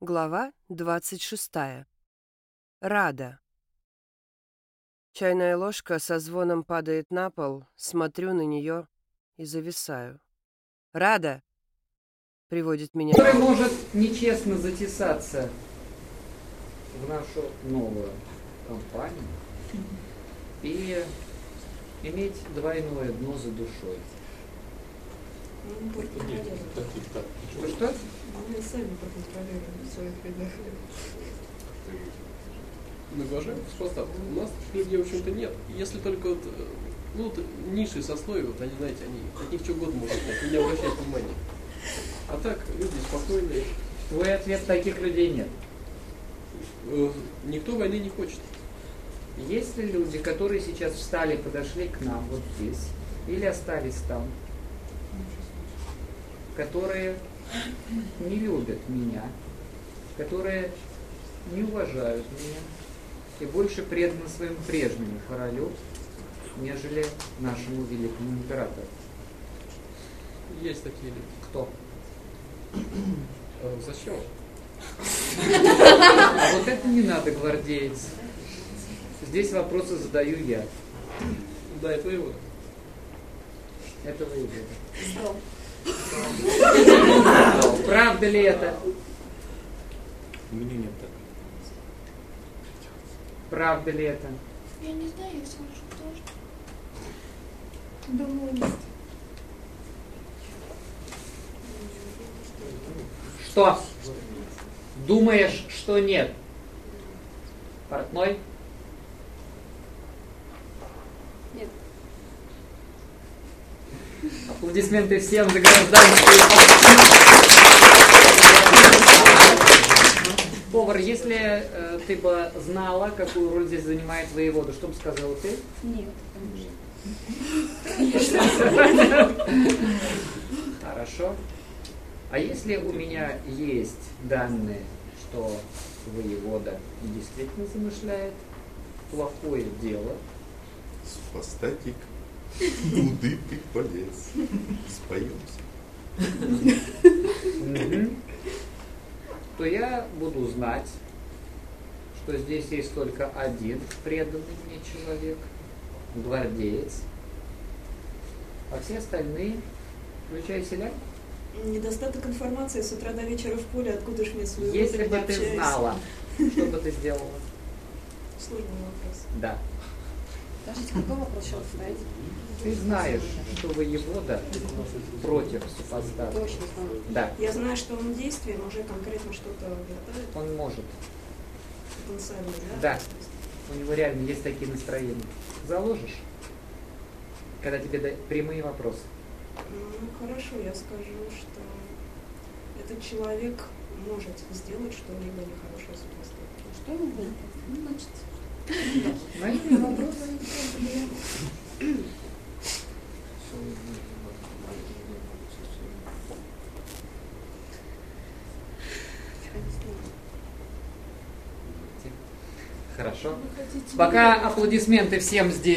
Глава 26. Рада. Чайная ложка со звоном падает на пол, смотрю на нее и зависаю. «Рада!» — приводит меня. Который может нечестно затесаться в нашу новую компанию и иметь двойное дно за душой. Что? Мы сами проконтролируем в своих рядах. Мы уважаем просто. У нас людей, в общем-то, нет. Если только низшие сословия, они, знаете, от них что угодно можно снять, не обращать внимания. А так, люди спокойные. Твой ответ: таких людей нет. Никто войны не хочет. Есть ли люди, которые сейчас встали, подошли к нам вот здесь, или остались там, которые не любят меня, которые не уважают меня и больше преданы своему прежнему королю, нежели нашему великому императору? Есть такие люди. Кто? Зачем? А вот это не надо, гвардеец. Здесь вопросы задаю я. Да, это его. Это воевода. Правда ли это? У меня нет так. Правда ли это? Я не знаю, я слышу тоже. Думаю, нет. Что? Думаешь, что нет? Портной? Нет. Аплодисменты всем за гражданскую. Повар, если ты бы знала, какую роль здесь занимает воевода, что бы сказала ты? Нет, конечно. Хорошо. А если у меня есть данные, что воевода действительно замышляет плохое дело? Супостатик, куды ты полез? Споемся. То я буду знать, что здесь есть только один преданный мне человек, гвардеец, а все остальные, включая селян. Недостаток информации с утра до вечера в поле, откуда ж мне свою Если бы ты знала, что бы ты сделала? Сложный вопрос. Да. Подождите, какой вопрос еще ставить? Ты знаешь, что воевода против супостата. Точно знаю. Да, Я знаю, что он действием уже конкретно что-то готовит. он может. Потенциально, Да. У него реально есть такие настроения. Заложишь, когда тебе дают прямые вопросы. Ну, хорошо, я скажу, что этот человек может сделать что-либо нехорошее с поступком. Что он будет? Ну, значит, Знаешь, вопрос? Хорошо. Пока аплодисменты всем здесь.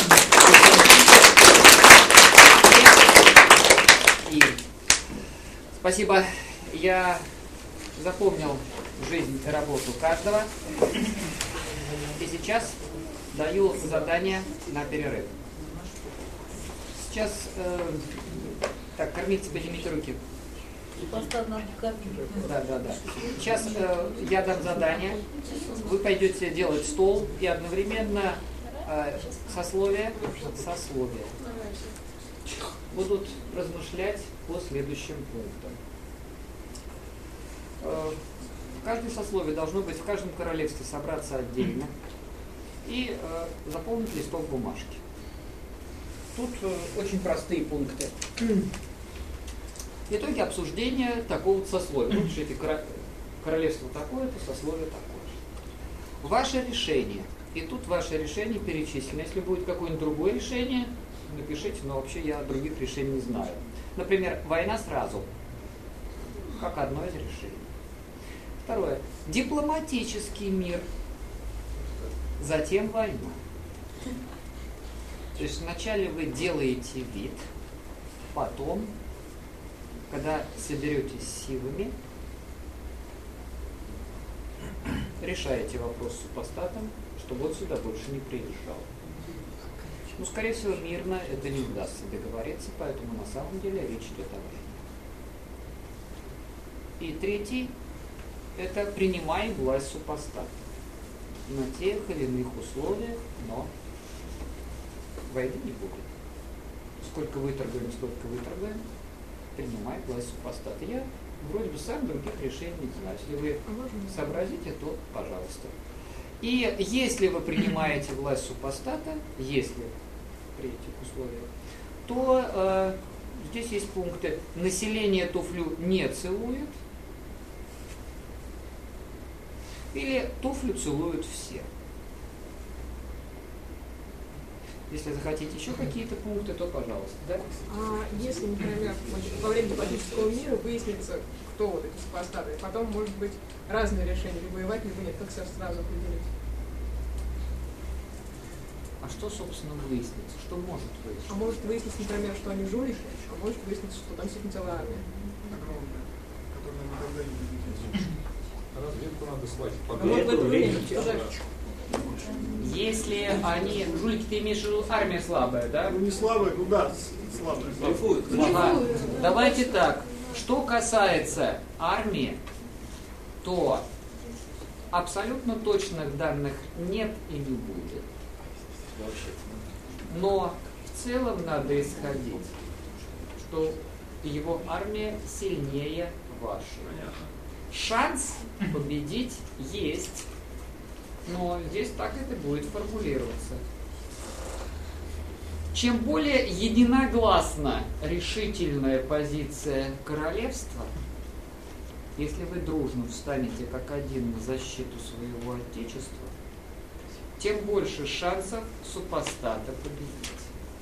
И спасибо. Я запомнил жизнь и работу каждого. И сейчас даю задание на перерыв. Сейчас так, кормильцы, поднимите руки. Да. Сейчас я дам задание. Вы пойдете делать стол и одновременно сословия будут размышлять по следующим пунктам. В каждой сословии должно быть в каждом королевстве собраться отдельно и заполнить листок бумажки. Тут очень простые пункты. Итоги обсуждения такого сословия. Ну, пишите, королевство такое-то, сословие такое. Ваше решение. И тут ваше решение перечислено. Если будет какое-нибудь другое решение, напишите, но вообще я других решений не знаю. Например, война сразу. Как одно из решений. Второе. Дипломатический мир. Затем война. То есть вначале вы делаете вид, потом, когда соберетесь силами, решаете вопрос с супостатом, чтобы он сюда больше не приезжал. Ну, скорее всего, мирно это не удастся договориться, поэтому на самом деле речь идет о войне. И третий – это принимай власть супостата на тех или иных условиях, но войны не будет. Сколько выторгуем, принимай власть супостата. Я вроде бы сам других решений не знаю. Если вы сообразите, то пожалуйста. И если вы принимаете власть супостата, если при этих условиях, то здесь есть пункты. Население туфлю не целует, или туфлю целуют все. Если захотите еще какие-то пункты, то пожалуйста. Да? А если, например, во время дипломатического мира выяснится, кто вот эти супостаты, потом может быть разные решения, либо воевать, либо нет, как себя сразу определить? А что, собственно, выяснится? Что может выясниться? А может выясниться, например, что они жулики, а может выясниться, что там действительно целая армия. Огромная, которая никогда не будет. Разведку надо слать. А может в это время Если они... Жулики, ты имеешь в виду армия слабая, да? Ну не слабая, ну да, слабая. Ага. Давайте так. Что касается армии, то абсолютно точных данных нет и не будет. Но в целом надо исходить, что его армия сильнее вашей. Шанс победить есть, но здесь так это будет формулироваться. Чем более единогласно решительная позиция королевства, если вы дружно встанете как один на защиту своего отечества, тем больше шансов супостата победить.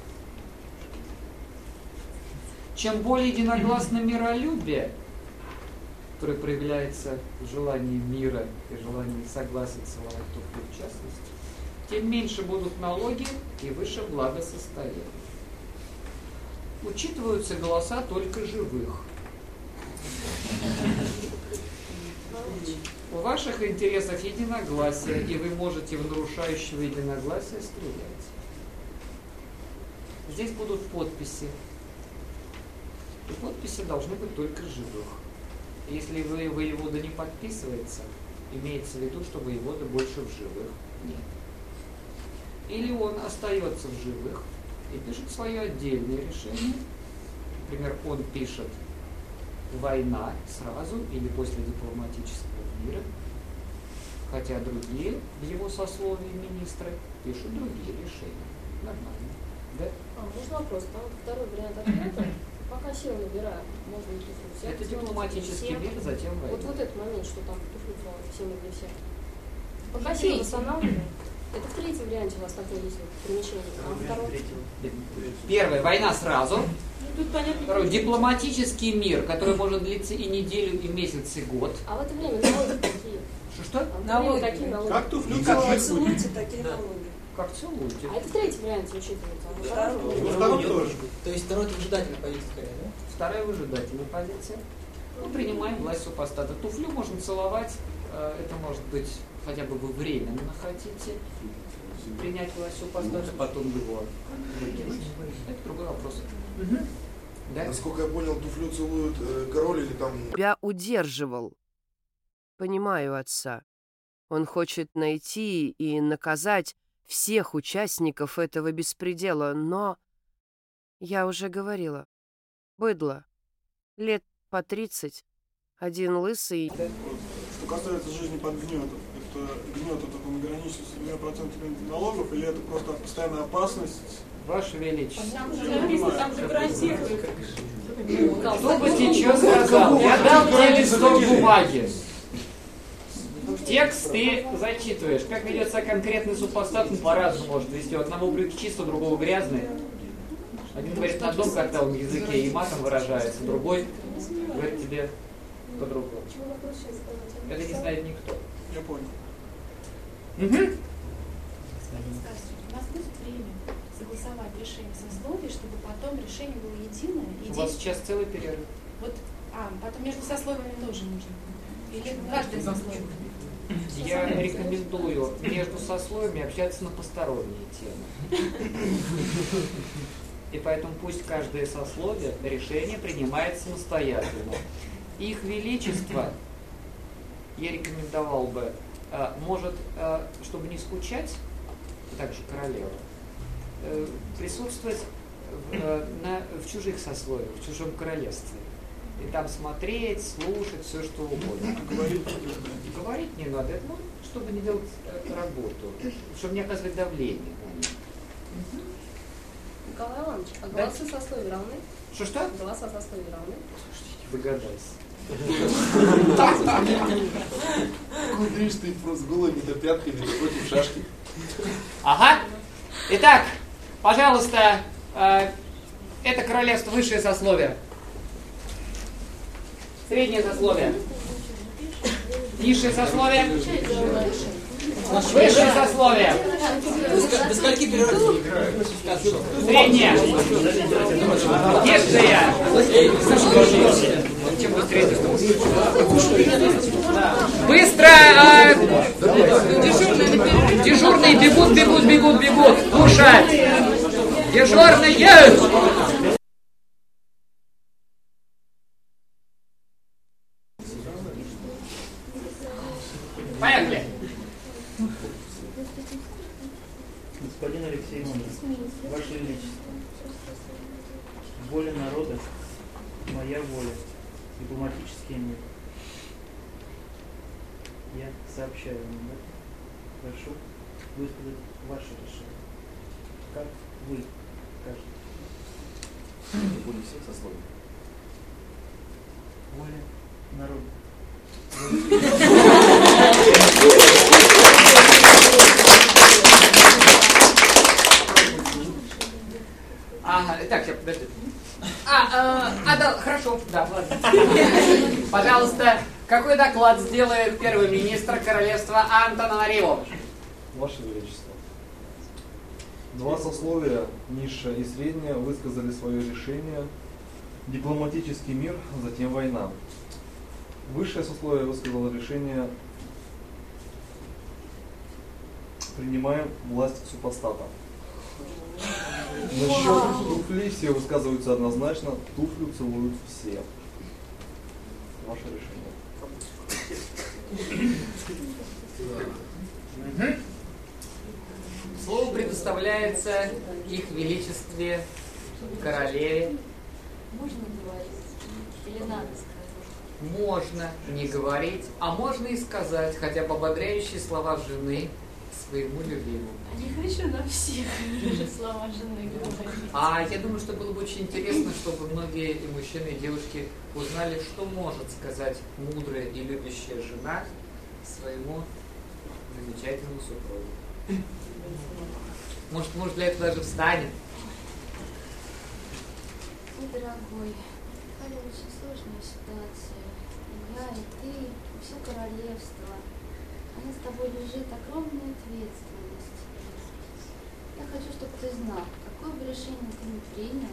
Чем более единогласно миролюбие, которое проявляется в желании мира и желании согласия целовать туфли в частности, тем меньше будут налоги и выше благосостояние. Учитываются голоса только живых. В ваших интересах единогласие, и вы можете в нарушающего единогласия стрелять. Здесь будут подписи. И подписи должны быть только живых. Если воевода не подписывается, имеется в виду, что воевода больше в живых нет. Или он остается в живых и пишет свое отдельное решение. Например, он пишет «война» сразу или после дипломатического мира, хотя другие в его сословии министры пишут другие решения. Нормально. Да? Можно вопрос? Там второй вариант ответа. Пока силы набираю, можно не туфлю. Это дипломатический мир, затем война. Вот этот момент, что там туфлю всем или всем. Пока силы восстанавливаю. Это в третьем варианте у вас такое есть перемещение. А второй? Первое, война сразу. Тут понятно. Второй, дипломатический мир, который может длиться и неделю, и месяц, и год. А в это время налоги какие? Что? Налоги какие налоги? Как туфли Целуйте такие налоги. Как целуете? А это в третьем варианте учитывается. Второй тоже. То есть второй выжидательная позиция, скорее, да? Вторая выжидательная позиция. Мы принимаем власть супостата. Туфлю можно целовать, это может быть хотя бы вы временно хотите принять власть супостата, потом его выкинуть. Это другой вопрос. Да? Насколько я понял, туфлю целуют король или там... Тебя удерживал. Понимаю отца. Он хочет найти и наказать всех участников этого беспредела, но... Я уже говорила. Быдло. Лет по 30. Один лысый. Что касается жизни под гнетом, это гнет, он ограничен 7% налогов, или это просто постоянная опасность? Ваше Величество. Там же красиво. Кто бы тебе что сказал? Я дал тебе листок бумаги. Текст ты зачитываешь. Как ведется конкретный супостат, он по-разному может вести. У одного брюки чисто, у другого грязные. Один говорит на одном картавом языке и матом выражается, другой говорит тебе по-другому. Это не знает никто. Я понял. Скажите, у нас будет время согласовать решение сословий, чтобы потом решение было единое? У вас сейчас целый перерыв. Вот, потом между сословиями тоже нужно. Или каждое сословие? Я рекомендую между сословиями общаться на посторонние темы. И поэтому пусть каждое сословие решение принимает самостоятельно. Их величество, я рекомендовал бы, может, чтобы не скучать, также королева, присутствовать в чужих сословиях, в чужом королевстве. И там смотреть, слушать, все что угодно. Говорить не надо, это, чтобы не делать работу, чтобы не оказывать давление на них. Николай Иванович, а голоса сословий равны? Что? Голоса сословий равны? Догадайся. Какой дрищ ты просто голыми до пятками против шашки. Ага. Итак, пожалуйста, это королевство высшее сословие. Среднее сословие. Низшее сословие. Высшее сословие. До скольки перерывов не играют? Среднее. Низшее. Чем быстрее. Быстро. Дежурные бегут. Кушать. Дежурные. Поехали. Господин Алексей Иванович, Ваше Величество, воля народа, моя воля, дипломатический мир. Я сообщаю вам об этом. Прошу высказать ваше решение. Как вы скажете? Воля всех сословий. Воля народа. Ага, так, сейчас, подожди. Да, хорошо, да, ладно. Пожалуйста, какой доклад сделает первый министр королевства Антананариву? Ваше Величество, два сословия, низшее и среднее, высказали свое решение. Дипломатический мир, затем война. Высшее сословие высказало решение: принимаем власть супостата. Насчет туфли все высказываются однозначно, туфлю целуют все. Ваше решение. Слово предоставляется их величестве королеве. Можно говорить? Или надо сказать? Можно не говорить, а можно и сказать хотя бы ободряющие слова жены своему любимому. А не хочу на всех слова жены говорить. Я думаю, что было бы очень интересно, чтобы многие и мужчины, и девушки узнали, что может сказать мудрая и любящая жена своему замечательному супругу. Может, для этого даже встанет. Дорогой, это очень сложная ситуация. Я и ты, и все королевство. А на с тобой лежит огромная ответственность. Я хочу, чтобы ты знал, какое бы решение ты ни принял,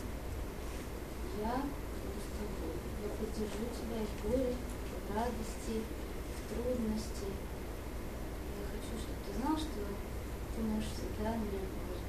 я буду с тобой. Я поддержу тебя и в горе, и в радости, и в трудности. Я хочу, чтобы ты знал, что ты можешь всегда меня положить.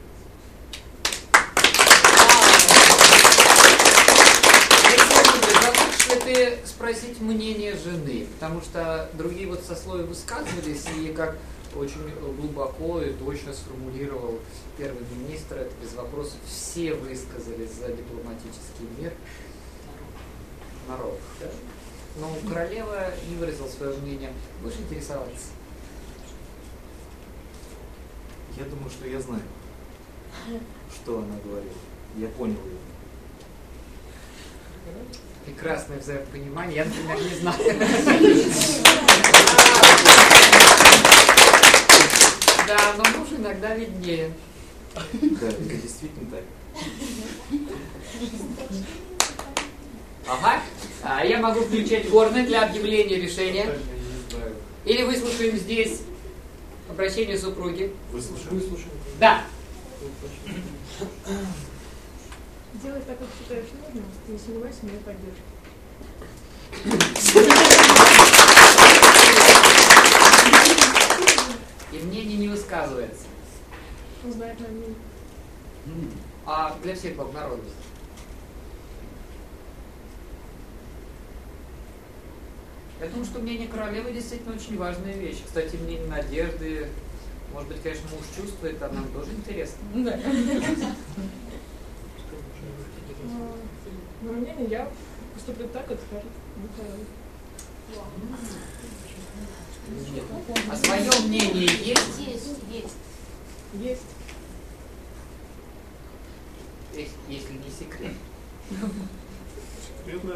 Ты спросить мнение жены, потому что другие вот сословия высказывались, и как очень глубоко и точно сформулировал первый министр, это без вопросов, все высказались за дипломатический мир. Народ. Да? Но королева не выразила свое мнение. Будешь интересоваться? Я думаю, что я знаю, что она говорила. Я понял ее. Прекрасное взаимопонимание. Я, например, не знаю. Да, но муж иногда виднее. Да, это действительно так. Ага. Я могу включать горны для объявления решения. Или выслушаем здесь обращение супруги. Выслушаем. Да. Делай так, как считаешь нужным, не сомневайся в моей поддержке. Узнать на мнение. А для всех народов? Я думаю, что мнение королевы действительно очень важная вещь. Кстати, мнение Надежды, может быть, конечно, муж чувствует, а нам тоже интересно. Да. Но мнение я поступлю так, как скажет Михаил. А свое мнение есть? Есть. Если не секрет. Секретная.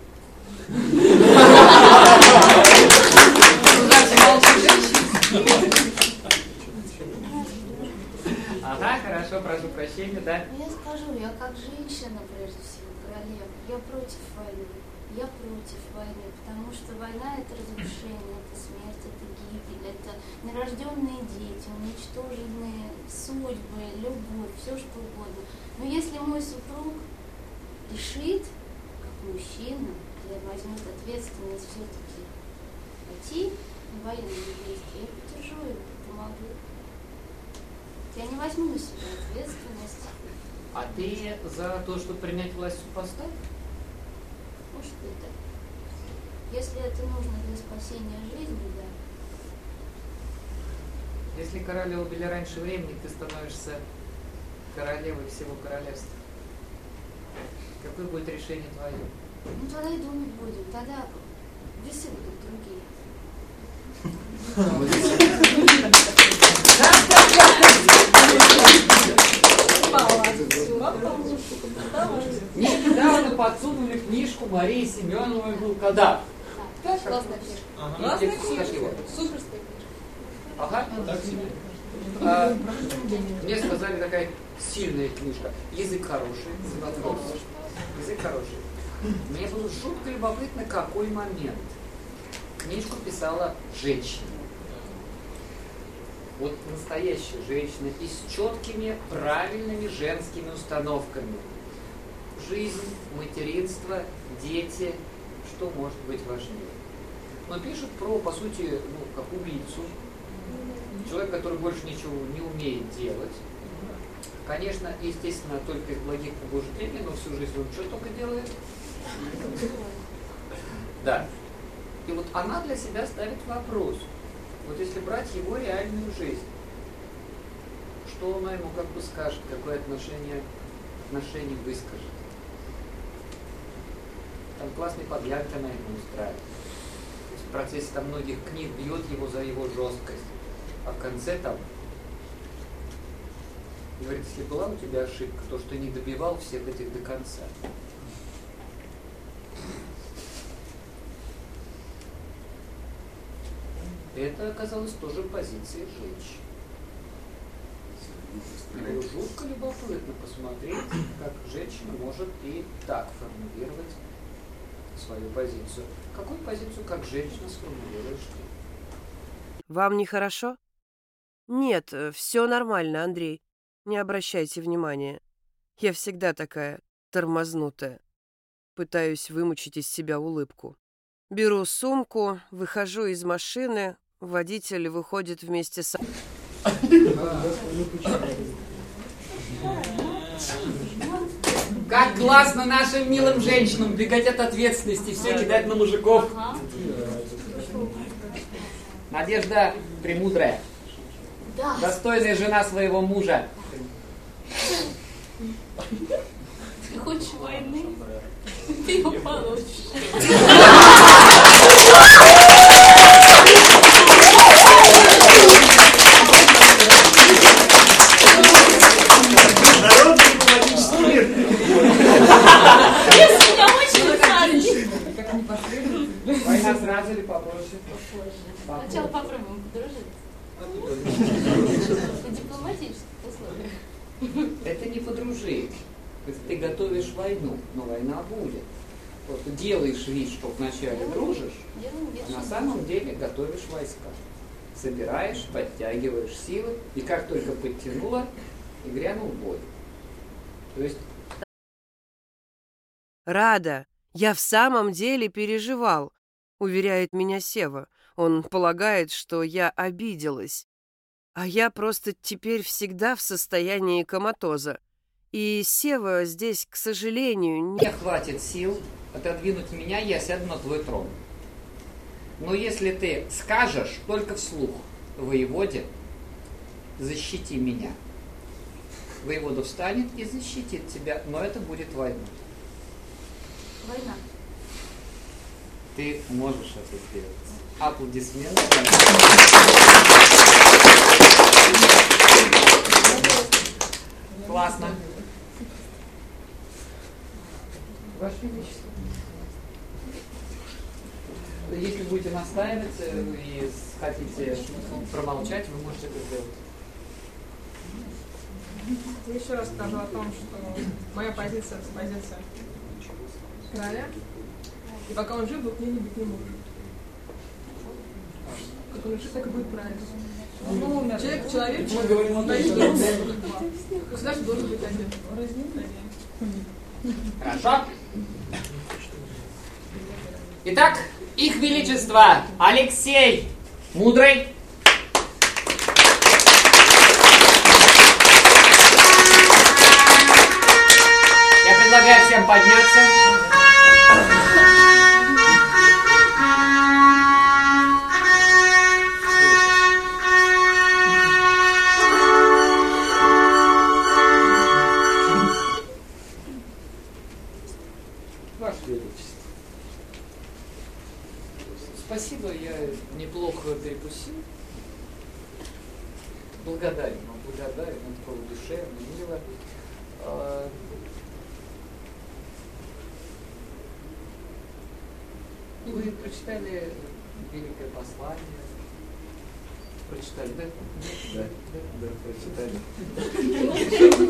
Ага, хорошо, прошу прощения, да? Я скажу, я как женщина, прежде всего, королева, я против войны. Я против войны, потому что война — это разрушение, это смерть, это гибель, это нерожденные дети, уничтоженные судьбы, любовь, все что угодно. Но если мой супруг решит, как мужчина, или возьмет ответственность все-таки пойти на военные действия, я поддержу его, помогу. Я не возьму на себя ответственность. А ты за то, чтобы принять власть супостата? Может быть, да. Если это нужно для спасения жизни, да. Если короля убили раньше времени, ты становишься королевой всего королевства. Какое будет решение твое? Ну тогда и думать будем, тогда весы будут другие. Мне недавно подсунули книжку Марии Семеновой был когда? Классная книжка. Классная книжка. Суперская книжка. Ага. Мне сказали, такая сильная книжка. Язык хороший. Язык хороший. Мне было жутко любопытно, какой момент. Книжку писала женщина. Вот настоящая женщина и с четкими, правильными женскими установками. Жизнь, материнство, дети, что может быть важнее. Но пишет про, по сути, как убийцу. Человек, который больше ничего не умеет делать. Конечно, естественно, только из благих побуждений, но всю жизнь он что только делает? Да. И вот она для себя ставит вопрос. Вот если брать его реальную жизнь, что она ему как бы скажет, какое отношение выскажет. Там классный подъярк она ему устраивает. То есть в процессе там многих книг бьет его за его жесткость. А в конце там говорит, если была у тебя ошибка, то что не добивал всех этих до конца. Это оказалось тоже позицией женщин. Было жутко любопытно посмотреть, как женщина может и так формулировать свою позицию. Какую позицию, как женщина, сформулируешь ты? Вам нехорошо? Нет, все нормально, Андрей. Не обращайте внимания. Я всегда такая тормознутая. Пытаюсь вымучить из себя улыбку. Беру сумку, выхожу из машины, водитель выходит вместе со... Как классно нашим милым женщинам бегать от ответственности, все кидать на мужиков. Надежда премудрая. Да. Достойная жена своего мужа. Ты хочешь войны? Ты ее получишь. Народный дипломатический мир. Если меня очень садит. Как они последовали? Война сразу или попозже? Сначала попробуем подружиться. На дипломатических условиях. Это не подружить. Ты готовишь войну, но война будет. Вот ты делаешь вид, что вначале дружишь, а на самом деле готовишь войска. Собираешь, подтягиваешь силы, и как только подтянула, и грянул бой. То есть... Рада, я в самом деле переживал, уверяет меня Сева. Он полагает, что я обиделась. А я просто теперь всегда в состоянии коматоза. И Сева здесь, к сожалению, Мне хватит сил отодвинуть меня, я сяду на твой трон. Но если ты скажешь только вслух воеводе, защити меня. Воевода встанет и защитит тебя, но это будет война. Война. Ты можешь это сделать. Аплодисменты. Классно. Ваше Величество. Если будете настаивать и хотите промолчать, вы можете это сделать. Я еще раз скажу о том, что моя позиция — это позиция короля, и пока он жив, двух мнений быть не может. Как он решит, так и будет правильно. Человек, мы говорим о том, что государство должен быть один. Хорошо. Итак, их величество Алексей Мудрый. Я предлагаю всем подняться. Ваше Величество. Спасибо, я неплохо перекусил. Благодарен вам, благодарен, это было душевно, мило. Вы прочитали великое послание? Прочитали, да? Да, прочитали.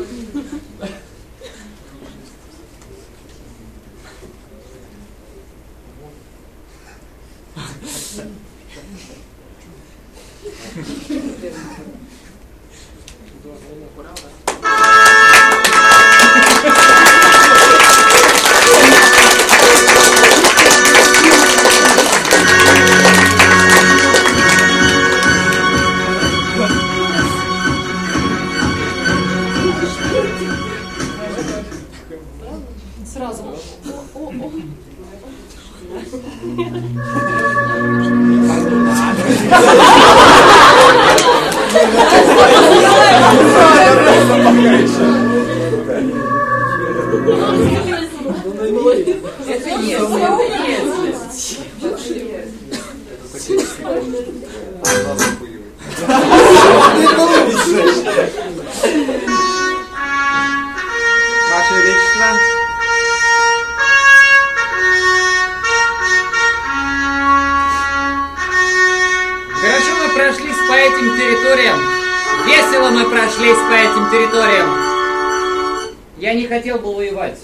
Сразу. Ваше Величество. Хорошо мы прошлись по этим территориям. Весело мы прошлись по этим территориям. Я не хотел бы воевать.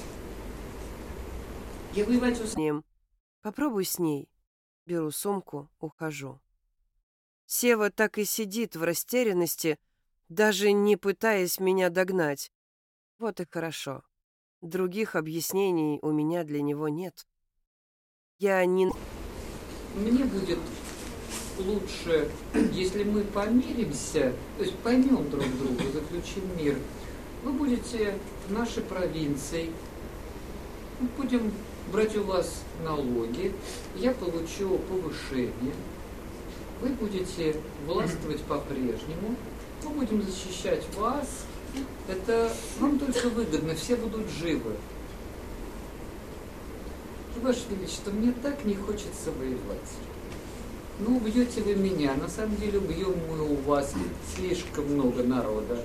Я воевать с ним. Попробуй с ней. Беру сумку, ухожу. Сева так и сидит в растерянности, даже не пытаясь меня догнать. Вот и хорошо. Других объяснений у меня для него нет. Я не... Мне будет лучше, если мы помиримся, то есть поймем друг друга, заключим мир. Вы будете в нашей провинции, мы будем брать у вас налоги, я получу повышение, вы будете властвовать по-прежнему, мы будем защищать вас, это вам только выгодно, все будут живы. Ваше Величество, мне так не хочется воевать. Ну, убьете вы меня, на самом деле убьем мы у вас слишком много народа.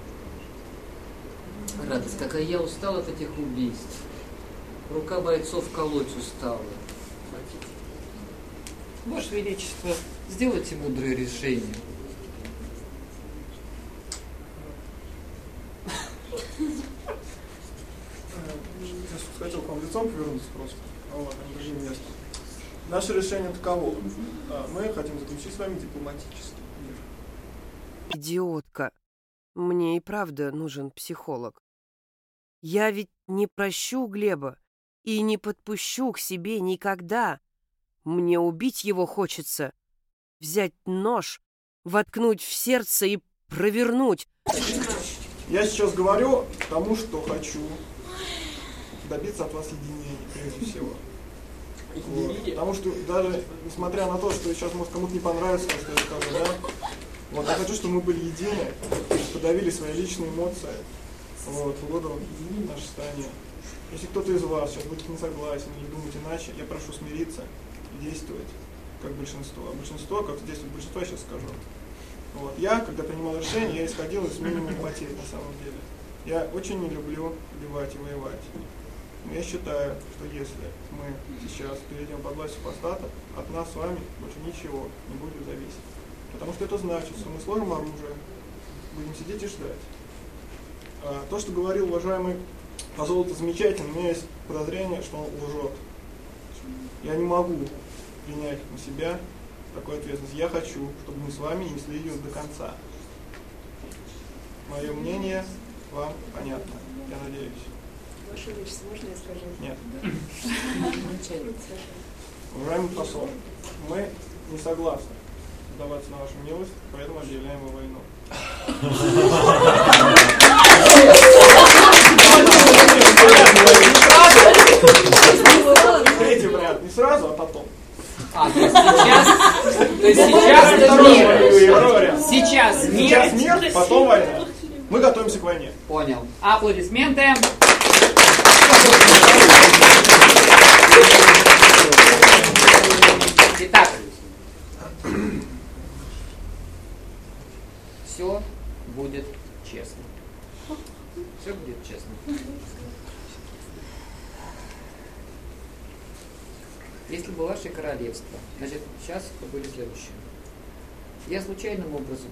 Радость какая, я устал от этих убийств. Рука бойцов колоть устала. Ваше Величество, сделайте мудрое решение. Я хотел к вам лицом повернуться просто. Вот, на другое место. Наше решение таково. Мы хотим заключить с вами дипломатический мир. Идиотка. Мне и правда нужен психолог. Я ведь не прощу Глеба и не подпущу к себе никогда. Мне убить его хочется. Взять нож, воткнуть в сердце и провернуть. Я сейчас говорю тому, что хочу добиться от вас единения, прежде всего. Вот. Потому что даже несмотря на то, что сейчас может кому-то не понравится, то, что я скажу, да, вот, я хочу, чтобы мы были едины, подавили свои личные эмоции, вот, угодно наше состояние. Если кто-то из вас сейчас будет не согласен или думать иначе, я прошу смириться и действовать как большинство. А большинство, как действует большинство, я сейчас скажу. Вот. Я, когда принимал решение, я исходил из минимума потерь на самом деле. Я очень не люблю убивать и воевать. Но я считаю, что если мы сейчас перейдем под власть супостата, от нас с вами больше ничего не будет зависеть. Потому что это значит, что мы сложим оружие, будем сидеть и ждать. А то, что говорил уважаемый Позолото, замечательно, у меня есть подозрение, что он лжет. Я не могу принять на себя такую ответственность. Я хочу, чтобы мы с вами несли ее до конца. Мое мнение вам понятно, я надеюсь. Ваше Величество, можно я скажу? Нет. Уважаемый посол, мы не согласны сдаваться на вашу милость, поэтому объявляем войну. Третий вариант не сразу, а потом. То есть сейчас это мир. Сейчас мир, потом война. Мы готовимся к войне. Понял. Аплодисменты. Итак, все будет честно. Все будет честно. Если бы ваше королевство, значит, сейчас были следующие. Я случайным образом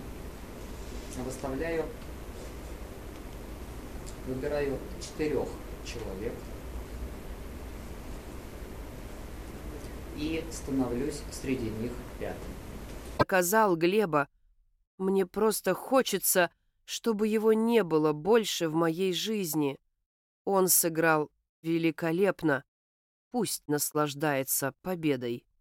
выбираю 4 человек и становлюсь среди них 5-м. Показал Глеба. Мне просто хочется, чтобы его не было больше в моей жизни. Он сыграл великолепно. Пусть наслаждается победой.